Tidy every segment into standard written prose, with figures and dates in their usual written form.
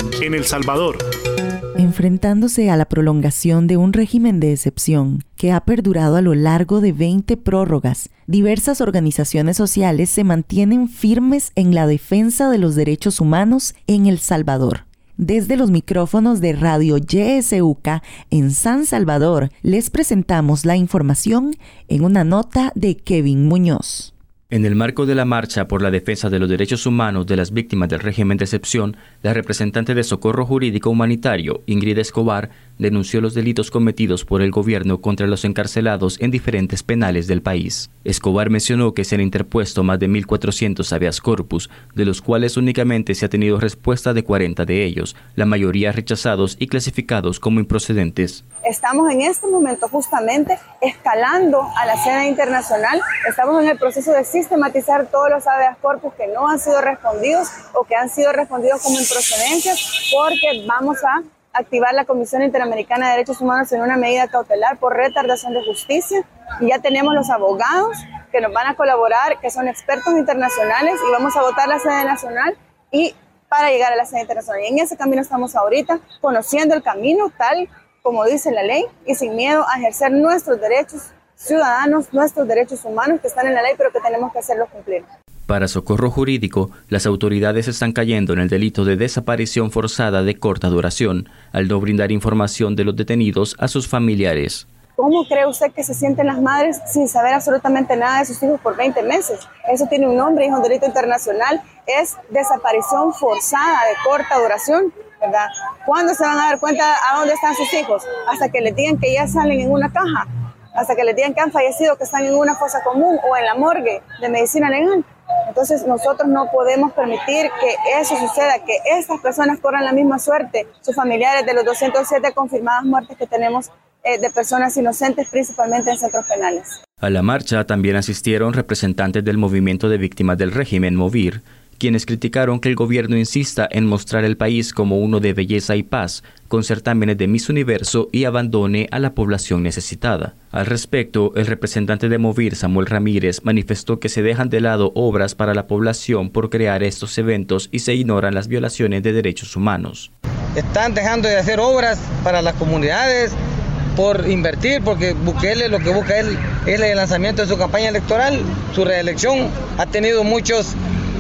en El Salvador. Enfrentándose a la prolongación de un régimen de excepción que ha perdurado a lo largo de 20 prórrogas, diversas organizaciones sociales se mantienen firmes en la defensa de los derechos humanos en El Salvador. Desde los micrófonos de Radio YSUK en San Salvador, les presentamos la información en una nota de Kevin Muñoz. En el marco de la marcha por la defensa de los derechos humanos de las víctimas del régimen de excepción, la representante de Socorro Jurídico Humanitario, Ingrid Escobar, denunció los delitos cometidos por el gobierno contra los encarcelados en diferentes penales del país. Escobar mencionó que se han interpuesto más de 1.400 habeas corpus, de los cuales únicamente se ha tenido respuesta de 40 de ellos, la mayoría rechazados y clasificados como improcedentes. Estamos en este momento justamente escalando a la escena internacional. Estamos en el proceso de sistematizar todos los habeas corpus que no han sido respondidos o que han sido respondidos como improcedencias, porque vamos a activar la Comisión Interamericana de Derechos Humanos en una medida cautelar por retardación de justicia. Y ya tenemos los abogados que nos van a colaborar, que son expertos internacionales, y vamos a votar la sede nacional y para llegar a la sede internacional. Y en ese camino estamos ahorita, conociendo el camino tal como dice la ley y sin miedo a ejercer nuestros derechos ciudadanos, nuestros derechos humanos que están en la ley, pero que tenemos que hacerlos cumplir. Para Socorro Jurídico, las autoridades están cayendo en el delito de desaparición forzada de corta duración, al no brindar información de los detenidos a sus familiares. ¿Cómo cree usted que se sienten las madres sin saber absolutamente nada de sus hijos por 20 meses? Eso tiene un nombre, es un delito internacional, es desaparición forzada de corta duración, ¿verdad? ¿Cuándo se van a dar cuenta a dónde están sus hijos? Hasta que les digan que ya salen en una caja, hasta que les digan que han fallecido, que están en una fosa común o en la morgue de medicina legal. Entonces nosotros no podemos permitir que eso suceda, que estas personas corran la misma suerte, sus familiares, de los 207 confirmadas muertes que tenemos de personas inocentes, principalmente en centros penales. A la marcha también asistieron representantes del movimiento de víctimas del régimen, MOVIR, quienes criticaron que el gobierno insista en mostrar el país como uno de belleza y paz, con certámenes de Miss Universo, y abandone a la población necesitada. Al respecto, el representante de MOVIR, Samuel Ramírez, manifestó que se dejan de lado obras para la población por crear estos eventos y se ignoran las violaciones de derechos humanos. Están dejando de hacer obras para las comunidades por invertir, porque Bukele lo que busca él es el lanzamiento de su campaña electoral, su reelección. Ha tenido muchas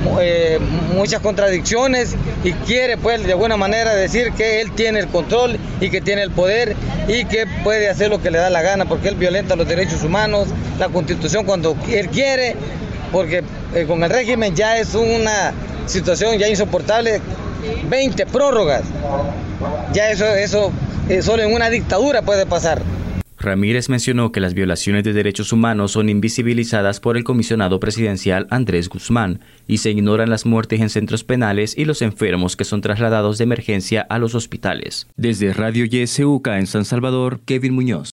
contradicciones y quiere pues de alguna manera decir que él tiene el control y que tiene el poder y que puede hacer lo que le da la gana, porque él violenta los derechos humanos, la Constitución cuando él quiere, porque con el régimen ya es una situación ya insoportable, 20 prórrogas, ya eso solo en una dictadura puede pasar. Ramírez mencionó que las violaciones de derechos humanos son invisibilizadas por el comisionado presidencial Andrés Guzmán y se ignoran las muertes en centros penales y los enfermos que son trasladados de emergencia a los hospitales. Desde Radio YSUK en San Salvador, Kevin Muñoz.